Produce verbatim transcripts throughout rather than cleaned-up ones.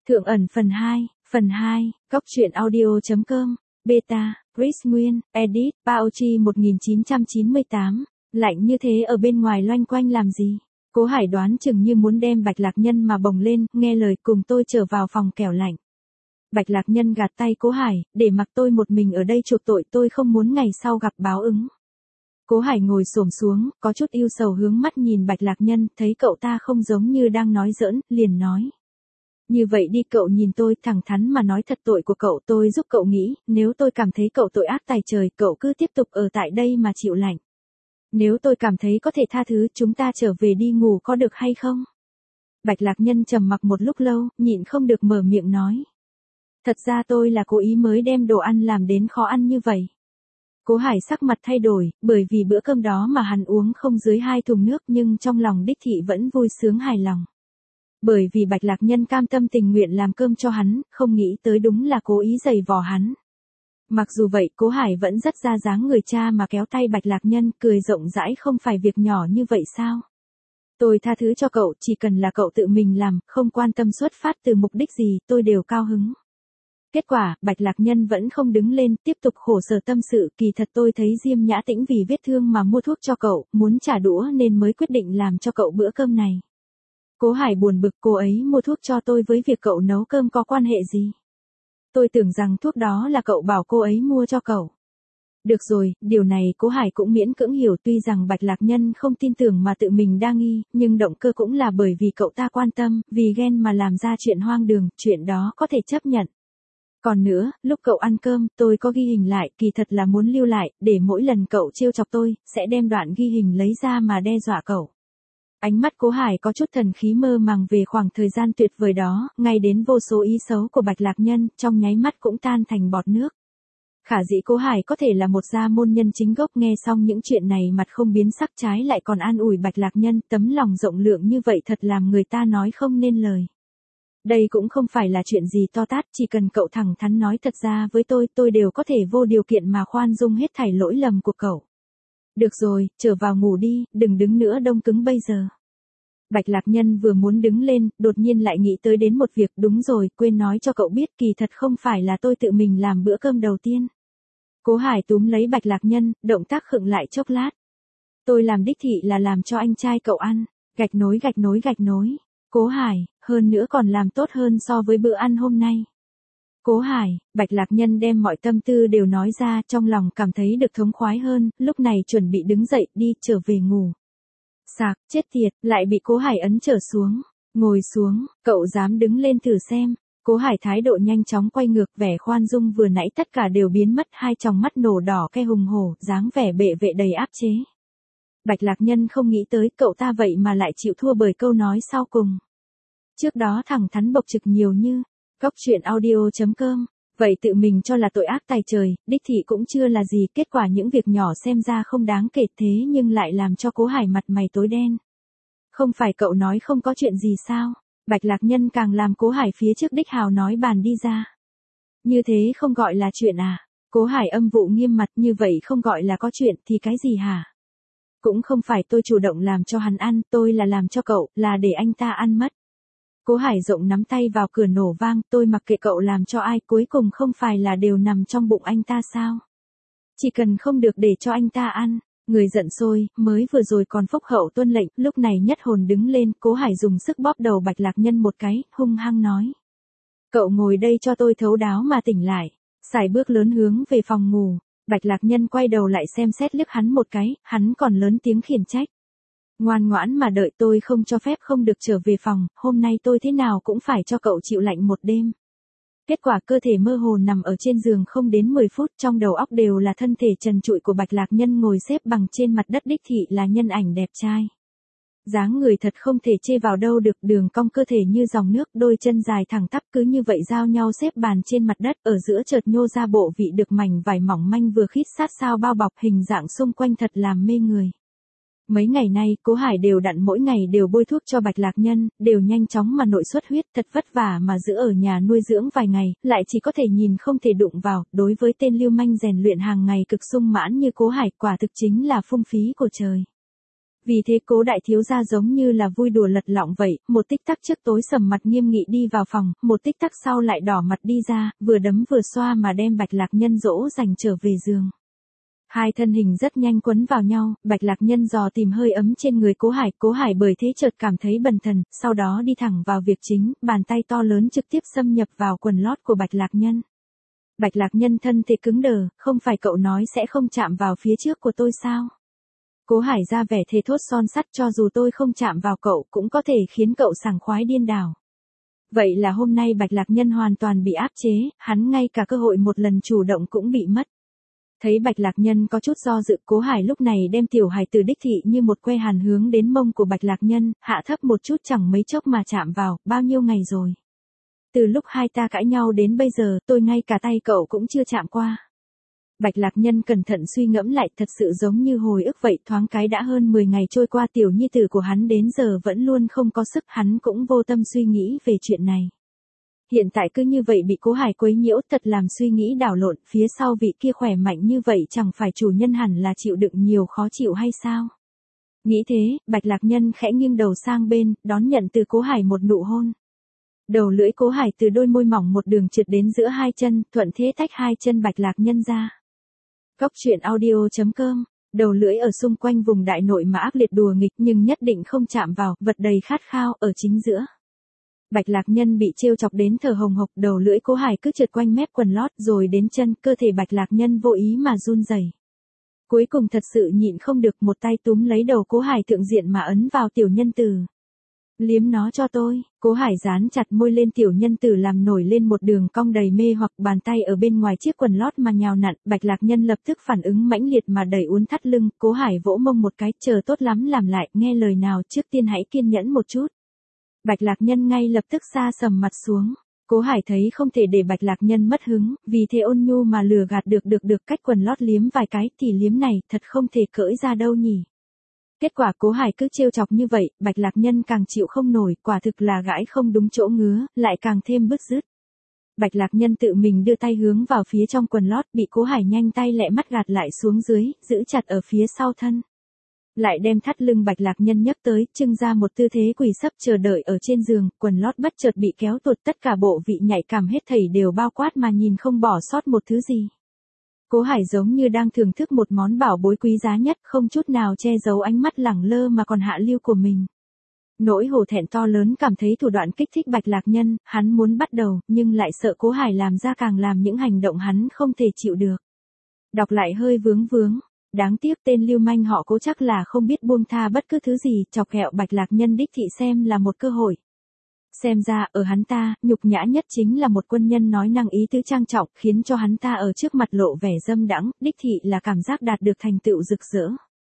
Thượng ẩn phần hai, phần hai, Cóc truyện audio.com, Beta, Chris Nguyên, Edit, Paochi một nghìn chín trăm chín mươi tám, lạnh như thế ở bên ngoài loanh quanh làm gì? Cố Hải đoán chừng như muốn đem Bạch Lạc Nhân mà bồng lên, nghe lời cùng tôi trở vào phòng kẻo lạnh. Bạch Lạc Nhân gạt tay Cố Hải, để mặc tôi một mình ở đây chuộc tội, tôi không muốn ngày sau gặp báo ứng. Cố Hải ngồi xổm xuống, có chút yêu sầu hướng mắt nhìn Bạch Lạc Nhân, thấy cậu ta không giống như đang nói giỡn, liền nói. Như vậy đi, cậu nhìn tôi, thẳng thắn mà nói thật, tội của cậu tôi giúp cậu nghĩ, nếu tôi cảm thấy cậu tội ác tày trời, cậu cứ tiếp tục ở tại đây mà chịu lạnh. Nếu tôi cảm thấy có thể tha thứ, chúng ta trở về đi ngủ có được hay không? Bạch Lạc Nhân trầm mặc một lúc lâu, nhịn không được mở miệng nói. Thật ra tôi là cố ý mới đem đồ ăn làm đến khó ăn như vậy. Cố Hải sắc mặt thay đổi, bởi vì bữa cơm đó mà hắn uống không dưới hai thùng nước, nhưng trong lòng đích thị vẫn vui sướng hài lòng. Bởi vì Bạch Lạc Nhân cam tâm tình nguyện làm cơm cho hắn, không nghĩ tới đúng là cố ý giày vò hắn. Mặc dù vậy, Cố Hải vẫn rất ra dáng người cha mà kéo tay Bạch Lạc Nhân, cười rộng rãi, không phải việc nhỏ như vậy sao? Tôi tha thứ cho cậu, chỉ cần là cậu tự mình làm, không quan tâm xuất phát từ mục đích gì, tôi đều cao hứng. Kết quả, Bạch Lạc Nhân vẫn không đứng lên, tiếp tục khổ sở tâm sự, kỳ thật tôi thấy Diêm Nhã Tĩnh vì vết thương mà mua thuốc cho cậu, muốn trả đũa nên mới quyết định làm cho cậu bữa cơm này. Cố Hải buồn bực, cô ấy mua thuốc cho tôi với việc cậu nấu cơm có quan hệ gì? Tôi tưởng rằng thuốc đó là cậu bảo cô ấy mua cho cậu. Được rồi, điều này Cố Hải cũng miễn cưỡng hiểu, tuy rằng Bạch Lạc Nhân không tin tưởng mà tự mình đa nghi, nhưng động cơ cũng là bởi vì cậu ta quan tâm, vì ghen mà làm ra chuyện hoang đường, chuyện đó có thể chấp nhận. Còn nữa, lúc cậu ăn cơm, tôi có ghi hình lại, kỳ thật là muốn lưu lại, để mỗi lần cậu trêu chọc tôi, sẽ đem đoạn ghi hình lấy ra mà đe dọa cậu. Ánh mắt Cố Hải có chút thần khí mơ màng về khoảng thời gian tuyệt vời đó, ngay đến vô số ý xấu của Bạch Lạc Nhân, trong nháy mắt cũng tan thành bọt nước. Khả dĩ Cố Hải có thể là một gia môn nhân chính gốc, nghe xong những chuyện này mặt không biến sắc, trái lại còn an ủi Bạch Lạc Nhân, tấm lòng rộng lượng như vậy thật làm người ta nói không nên lời. Đây cũng không phải là chuyện gì to tát, chỉ cần cậu thẳng thắn nói thật ra với tôi, tôi đều có thể vô điều kiện mà khoan dung hết thảy lỗi lầm của cậu. Được rồi, trở vào ngủ đi, đừng đứng nữa đông cứng bây giờ. Bạch Lạc Nhân vừa muốn đứng lên, đột nhiên lại nghĩ tới đến một việc, đúng rồi, quên nói cho cậu biết, kỳ thật không phải là tôi tự mình làm bữa cơm đầu tiên. Cố Hải túm lấy Bạch Lạc Nhân, động tác khựng lại chốc lát. Tôi làm đích thị là làm cho anh trai cậu ăn, gạch nối gạch nối gạch nối. Cố Hải, hơn nữa còn làm tốt hơn so với bữa ăn hôm nay. Cố Hải, Bạch Lạc Nhân đem mọi tâm tư đều nói ra, trong lòng cảm thấy được thống khoái hơn, lúc này chuẩn bị đứng dậy, đi, trở về ngủ. Sạc, chết tiệt, lại bị Cố Hải ấn trở xuống. Ngồi xuống, cậu dám đứng lên thử xem. Cố Hải thái độ nhanh chóng quay ngược, vẻ khoan dung vừa nãy tất cả đều biến mất, hai tròng mắt nổ đỏ ke hùng hổ, dáng vẻ bệ vệ đầy áp chế. Bạch Lạc Nhân không nghĩ tới cậu ta vậy mà lại chịu thua bởi câu nói sau cùng. Trước đó thẳng thắn bộc trực nhiều như, Cóc truyện audio.com, vậy tự mình cho là tội ác tày trời, đích thị cũng chưa là gì, kết quả những việc nhỏ xem ra không đáng kể thế nhưng lại làm cho Cố Hải mặt mày tối đen. Không phải cậu nói không có chuyện gì sao? Bạch Lạc Nhân càng làm Cố Hải phía trước đích hào nói bàn đi ra. Như thế không gọi là chuyện à? Cố Hải âm vụ nghiêm mặt, như vậy không gọi là có chuyện thì cái gì hả? Cũng không phải tôi chủ động làm cho hắn ăn, tôi là làm cho cậu, là để anh ta ăn mất. Cố Hải rộng nắm tay vào cửa nổ vang, tôi mặc kệ cậu làm cho ai, cuối cùng không phải là đều nằm trong bụng anh ta sao? Chỉ cần không được để cho anh ta ăn. Người giận sôi, mới vừa rồi còn phúc hậu tuân lệnh, lúc này nhất hồn đứng lên, Cố Hải dùng sức bóp đầu Bạch Lạc Nhân một cái, hung hăng nói. Cậu ngồi đây cho tôi thấu đáo mà tỉnh lại. Xài bước lớn hướng về phòng ngủ. Bạch Lạc Nhân quay đầu lại xem xét liếc hắn một cái, hắn còn lớn tiếng khiển trách. Ngoan ngoãn mà đợi, tôi không cho phép không được trở về phòng, hôm nay tôi thế nào cũng phải cho cậu chịu lạnh một đêm. Kết quả cơ thể mơ hồ nằm ở trên giường không đến mười phút, trong đầu óc đều là thân thể trần trụi của Bạch Lạc Nhân ngồi xếp bằng trên mặt đất, đích thị là nhân ảnh đẹp trai. Dáng người thật không thể chê vào đâu được, đường cong cơ thể như dòng nước, đôi chân dài thẳng tắp cứ như vậy giao nhau xếp bàn trên mặt đất, ở giữa chợt nhô ra bộ vị được mảnh vải mỏng manh vừa khít sát sao bao bọc, hình dạng xung quanh thật làm mê người. Mấy ngày nay, Cố Hải đều đặn mỗi ngày đều bôi thuốc cho Bạch Lạc Nhân, đều nhanh chóng mà nội xuất huyết, thật vất vả mà giữ ở nhà nuôi dưỡng vài ngày, lại chỉ có thể nhìn không thể đụng vào, đối với tên lưu manh rèn luyện hàng ngày cực sung mãn như Cố Hải, quả thực chính là phung phí của trời. Vì thế Cố đại thiếu gia giống như là vui đùa lật lọng vậy, một tích tắc trước tối sầm mặt nghiêm nghị đi vào phòng, một tích tắc sau lại đỏ mặt đi ra, vừa đấm vừa xoa mà đem Bạch Lạc Nhân dỗ dành trở về giường. Hai thân hình rất nhanh quấn vào nhau, Bạch Lạc Nhân dò tìm hơi ấm trên người Cố Hải, Cố Hải bởi thế chợt cảm thấy bần thần, sau đó đi thẳng vào việc chính, bàn tay to lớn trực tiếp xâm nhập vào quần lót của Bạch Lạc Nhân. Bạch Lạc Nhân thân thể cứng đờ, không phải cậu nói sẽ không chạm vào phía trước của tôi sao? Cố Hải ra vẻ thề thốt son sắt, cho dù tôi không chạm vào cậu cũng có thể khiến cậu sảng khoái điên đảo. Vậy là hôm nay Bạch Lạc Nhân hoàn toàn bị áp chế, hắn ngay cả cơ hội một lần chủ động cũng bị mất. Thấy Bạch Lạc Nhân có chút do dự, Cố Hải lúc này đem tiểu hài từ đích thị như một que hàn hướng đến mông của Bạch Lạc Nhân, hạ thấp một chút chẳng mấy chốc mà chạm vào, bao nhiêu ngày rồi. Từ lúc hai ta cãi nhau đến bây giờ, tôi ngay cả tay cậu cũng chưa chạm qua. Bạch Lạc Nhân cẩn thận suy ngẫm lại, thật sự giống như hồi ức vậy, thoáng cái đã hơn mười ngày trôi qua, tiểu nhi tử của hắn đến giờ vẫn luôn không có sức, hắn cũng vô tâm suy nghĩ về chuyện này. Hiện tại cứ như vậy bị Cố Hải quấy nhiễu, thật làm suy nghĩ đảo lộn, phía sau vị kia khỏe mạnh như vậy chẳng phải chủ nhân hẳn là chịu đựng nhiều khó chịu hay sao? Nghĩ thế, Bạch Lạc Nhân khẽ nghiêng đầu sang bên, đón nhận từ Cố Hải một nụ hôn. Đầu lưỡi Cố Hải từ đôi môi mỏng một đường trượt đến giữa hai chân, thuận thế tách hai chân Bạch Lạc Nhân ra. Góc truyện audio chấm com, đầu lưỡi ở xung quanh vùng đại nội mà ác liệt đùa nghịch nhưng nhất định không chạm vào, vật đầy khát khao, ở chính giữa. Bạch Lạc Nhân bị trêu chọc đến thở hồng hộc, đầu lưỡi Cố Hải cứ trượt quanh mép quần lót rồi đến chân, cơ thể Bạch Lạc Nhân vô ý mà run rẩy. Cuối cùng thật sự nhịn không được, một tay túm lấy đầu Cố Hải thượng diện mà ấn vào tiểu nhân tử. Liếm nó cho tôi, Cố Hải dán chặt môi lên tiểu nhân tử làm nổi lên một đường cong đầy mê hoặc, bàn tay ở bên ngoài chiếc quần lót mà nhào nặn, Bạch Lạc Nhân lập tức phản ứng mãnh liệt mà đẩy uốn thắt lưng, Cố Hải vỗ mông một cái, chờ tốt lắm làm lại, nghe lời nào, trước tiên hãy kiên nhẫn một chút. Bạch Lạc Nhân ngay lập tức sa sầm mặt xuống. Cố Hải thấy không thể để Bạch Lạc Nhân mất hứng, vì thế ôn nhu mà lừa gạt được được được cách quần lót liếm vài cái, thì liếm này thật không thể cởi ra đâu nhỉ. Kết quả Cố Hải cứ trêu chọc như vậy, Bạch Lạc Nhân càng chịu không nổi, quả thực là gãi không đúng chỗ ngứa, lại càng thêm bứt rứt. Bạch Lạc Nhân tự mình đưa tay hướng vào phía trong quần lót, bị Cố Hải nhanh tay lẹ mắt gạt lại xuống dưới, giữ chặt ở phía sau thân. Lại đem thắt lưng Bạch Lạc Nhân nhấc tới, trưng ra một tư thế quỳ sấp chờ đợi ở trên giường, quần lót bất chợt bị kéo tuột, tất cả bộ vị nhạy cảm hết thảy đều bao quát mà nhìn không bỏ sót một thứ gì. Cố Hải giống như đang thưởng thức một món bảo bối quý giá nhất, không chút nào che giấu ánh mắt lẳng lơ mà còn hạ lưu của mình. Nỗi hổ thẹn to lớn cảm thấy thủ đoạn kích thích Bạch Lạc Nhân, hắn muốn bắt đầu, nhưng lại sợ Cố Hải làm ra càng làm những hành động hắn không thể chịu được. Đọc lại hơi vướng vướng. Đáng tiếc tên lưu manh họ Cố chắc là không biết buông tha bất cứ thứ gì, chọc ghẹo Bạch Lạc Nhân đích thị xem là một cơ hội. Xem ra, ở hắn ta, nhục nhã nhất chính là một quân nhân nói năng ý tứ trang trọng, khiến cho hắn ta ở trước mặt lộ vẻ dâm đãng, đích thị là cảm giác đạt được thành tựu rực rỡ.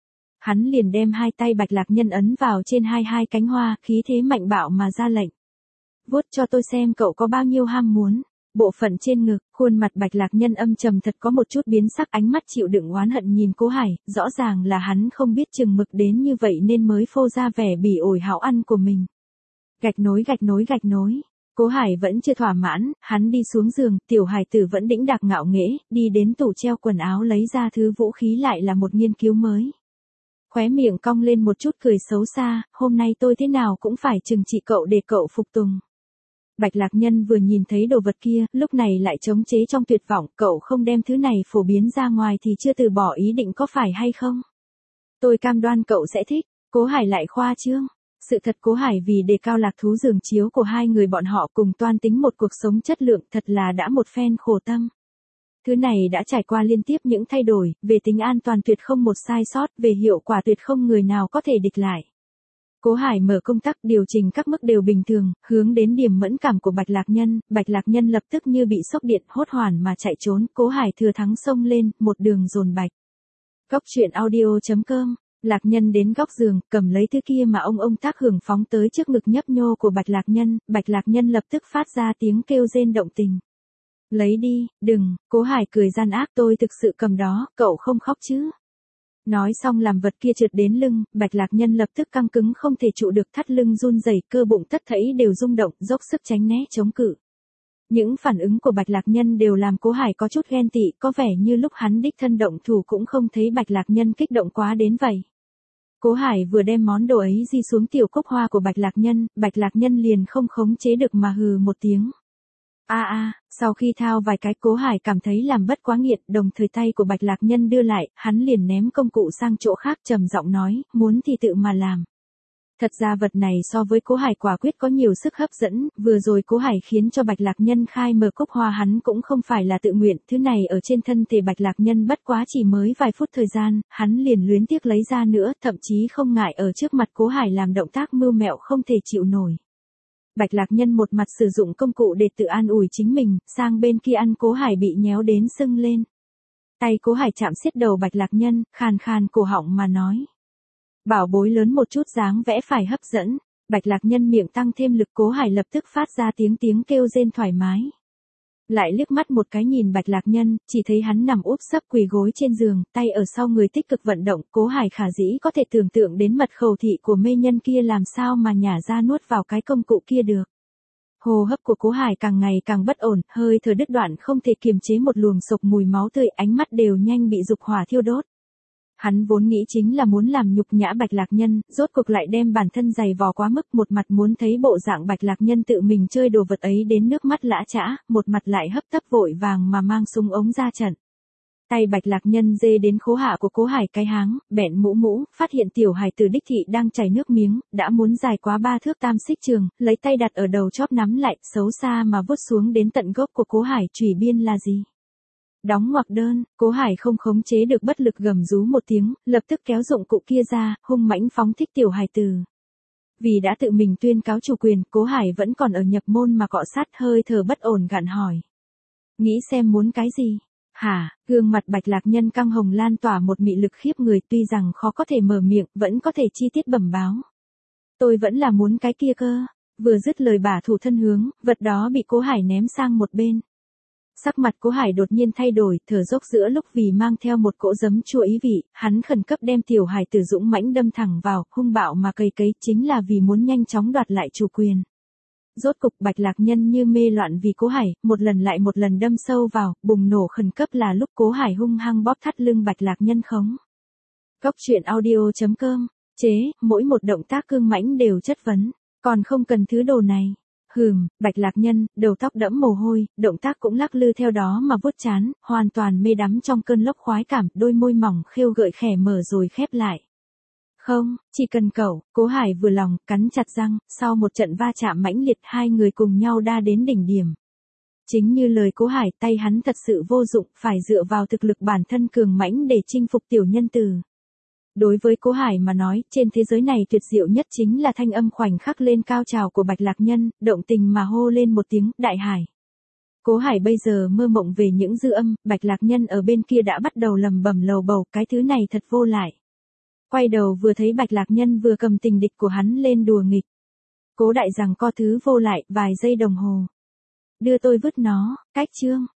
Hắn liền đem hai tay Bạch Lạc Nhân ấn vào trên hai hai cánh hoa, khí thế mạnh bạo mà ra lệnh. Vuốt cho tôi xem cậu có bao nhiêu ham muốn. Bộ phận trên ngực, khuôn mặt Bạch Lạc Nhân âm trầm thật có một chút biến sắc, ánh mắt chịu đựng oán hận nhìn Cố Hải, rõ ràng là hắn không biết chừng mực đến như vậy nên mới phô ra vẻ bỉ ổi hão ăn của mình. Gạch nối gạch nối gạch nối. Cố Hải vẫn chưa thỏa mãn, hắn đi xuống giường, tiểu Hải tử vẫn đĩnh đạc ngạo nghễ, đi đến tủ treo quần áo lấy ra thứ vũ khí lại là một nghiên cứu mới. Khóe miệng cong lên một chút cười xấu xa, hôm nay tôi thế nào cũng phải trừng trị cậu để cậu phục tùng. Bạch Lạc Nhân vừa nhìn thấy đồ vật kia, lúc này lại chống chế trong tuyệt vọng, cậu không đem thứ này phổ biến ra ngoài thì chưa từ bỏ ý định có phải hay không? Tôi cam đoan cậu sẽ thích, Cố Hải lại khoa trương. Sự thật Cố Hải vì đề cao lạc thú giường chiếu của hai người bọn họ cùng toan tính một cuộc sống chất lượng thật là đã một phen khổ tâm. Thứ này đã trải qua liên tiếp những thay đổi, về tính an toàn tuyệt không một sai sót, về hiệu quả tuyệt không người nào có thể địch lại. Cố Hải mở công tắc điều chỉnh các mức đều bình thường, hướng đến điểm mẫn cảm của Bạch Lạc Nhân, Bạch Lạc Nhân lập tức như bị sốc điện hốt hoảng mà chạy trốn, Cố Hải thừa thắng xông lên, một đường dồn bạch. Góc truyện audio chấm com, Lạc Nhân đến góc giường, cầm lấy thứ kia mà ông ông tác hưởng phóng tới trước ngực nhấp nhô của Bạch Lạc Nhân, Bạch Lạc Nhân lập tức phát ra tiếng kêu rên động tình. Lấy đi, đừng, Cố Hải cười gian ác, tôi thực sự cầm đó, cậu không khóc chứ. Nói xong làm vật kia trượt đến lưng, Bạch Lạc Nhân lập tức căng cứng không thể trụ được, thắt lưng run rẩy, cơ bụng tất thảy đều rung động, dốc sức tránh né chống cự. Những phản ứng của Bạch Lạc Nhân đều làm Cố Hải có chút ghen tị, có vẻ như lúc hắn đích thân động thủ cũng không thấy Bạch Lạc Nhân kích động quá đến vậy. Cố Hải vừa đem món đồ ấy di xuống tiểu cúc hoa của Bạch Lạc Nhân, Bạch Lạc Nhân liền không khống chế được mà hừ một tiếng. A a, sau khi thao vài cái Cố Hải cảm thấy làm bất quá nghiện, đồng thời tay của Bạch Lạc Nhân đưa lại, hắn liền ném công cụ sang chỗ khác trầm giọng nói, muốn thì tự mà làm. Thật ra vật này so với Cố Hải quả quyết có nhiều sức hấp dẫn, vừa rồi Cố Hải khiến cho Bạch Lạc Nhân khai mở cúc hoa hắn cũng không phải là tự nguyện, thứ này ở trên thân thể Bạch Lạc Nhân bất quá chỉ mới vài phút thời gian, hắn liền luyến tiếc lấy ra nữa, thậm chí không ngại ở trước mặt Cố Hải làm động tác mưu mẹo không thể chịu nổi. Bạch Lạc Nhân một mặt sử dụng công cụ để tự an ủi chính mình, sang bên kia ăn Cố Hải bị nhéo đến sưng lên. Tay Cố Hải chạm xiết đầu Bạch Lạc Nhân, khàn khàn cổ họng mà nói. Bảo bối lớn một chút dáng vẽ phải hấp dẫn, Bạch Lạc Nhân miệng tăng thêm lực Cố Hải lập tức phát ra tiếng tiếng kêu rên thoải mái. Lại liếc mắt một cái nhìn Bạch Lạc Nhân, chỉ thấy hắn nằm úp sấp quỳ gối trên giường, tay ở sau người tích cực vận động, Cố Hải khả dĩ có thể tưởng tượng đến mật khẩu thị của mê nhân kia làm sao mà nhả ra nuốt vào cái công cụ kia được. Hô hấp của Cố Hải càng ngày càng bất ổn, hơi thở đứt đoạn không thể kiềm chế một luồng sộc mùi máu tươi, ánh mắt đều nhanh bị dục hỏa thiêu đốt. Hắn vốn nghĩ chính là muốn làm nhục nhã Bạch Lạc Nhân, rốt cuộc lại đem bản thân dày vò quá mức, một mặt muốn thấy bộ dạng Bạch Lạc Nhân tự mình chơi đồ vật ấy đến nước mắt lã chã, một mặt lại hấp tấp vội vàng mà mang súng ống ra trận. Tay Bạch Lạc Nhân dê đến khố hạ của Cố Hải cái háng, bẹn mũ mũ, phát hiện tiểu hài tử đích thị đang chảy nước miếng, đã muốn dài quá ba thước tam xích trường, lấy tay đặt ở đầu chóp nắm lại, xấu xa mà vuốt xuống đến tận gốc của Cố Hải, chủy biên là gì? Đóng ngoặc đơn, Cố Hải không khống chế được bất lực gầm rú một tiếng, lập tức kéo dụng cụ kia ra, hung mãnh phóng thích tiểu hài tử. Vì đã tự mình tuyên cáo chủ quyền, Cố Hải vẫn còn ở nhập môn mà cọ sát, hơi thở bất ổn gạn hỏi. Nghĩ xem muốn cái gì? Hả, gương mặt Bạch Lạc Nhân căng hồng lan tỏa một mị lực khiếp người, tuy rằng khó có thể mở miệng, vẫn có thể chi tiết bẩm báo. Tôi vẫn là muốn cái kia cơ. Vừa dứt lời bả thủ thân hướng, vật đó bị Cố Hải ném sang một bên. Sắc mặt Cố Hải đột nhiên thay đổi, thở dốc giữa lúc vì mang theo một cỗ giấm chua ý vị, hắn khẩn cấp đem tiểu hải tử dũng mãnh đâm thẳng vào, hung bạo mà cầy cấy, chính là vì muốn nhanh chóng đoạt lại chủ quyền. Rốt cục Bạch Lạc Nhân như mê loạn vì Cố Hải, một lần lại một lần đâm sâu vào, bùng nổ khẩn cấp là lúc Cố Hải hung hăng bóp thắt lưng Bạch Lạc Nhân khống. Cốc truyện audio chấm com, chế, mỗi một động tác cương mãnh đều chất vấn, còn không cần thứ đồ này. Hừm, Bạch Lạc Nhân, đầu tóc đẫm mồ hôi, động tác cũng lắc lư theo đó mà vuốt chán, hoàn toàn mê đắm trong cơn lốc khoái cảm, đôi môi mỏng khêu gợi khẽ mở rồi khép lại. Không, chỉ cần cậu, Cố Hải vừa lòng, cắn chặt răng, sau một trận va chạm mãnh liệt hai người cùng nhau đa đến đỉnh điểm. Chính như lời Cố Hải, tay hắn thật sự vô dụng, phải dựa vào thực lực bản thân cường mãnh để chinh phục tiểu nhân tử. Đối với Cố Hải mà nói, trên thế giới này tuyệt diệu nhất chính là thanh âm khoảnh khắc lên cao trào của Bạch Lạc Nhân, động tình mà hô lên một tiếng, đại hải. Cố Hải bây giờ mơ mộng về những dư âm, Bạch Lạc Nhân ở bên kia đã bắt đầu lầm bầm lầu bầu, cái thứ này thật vô lại. Quay đầu vừa thấy Bạch Lạc Nhân vừa cầm tình địch của hắn lên đùa nghịch. Cố đại rằng co thứ vô lại, vài giây đồng hồ. Đưa tôi vứt nó, cách chương.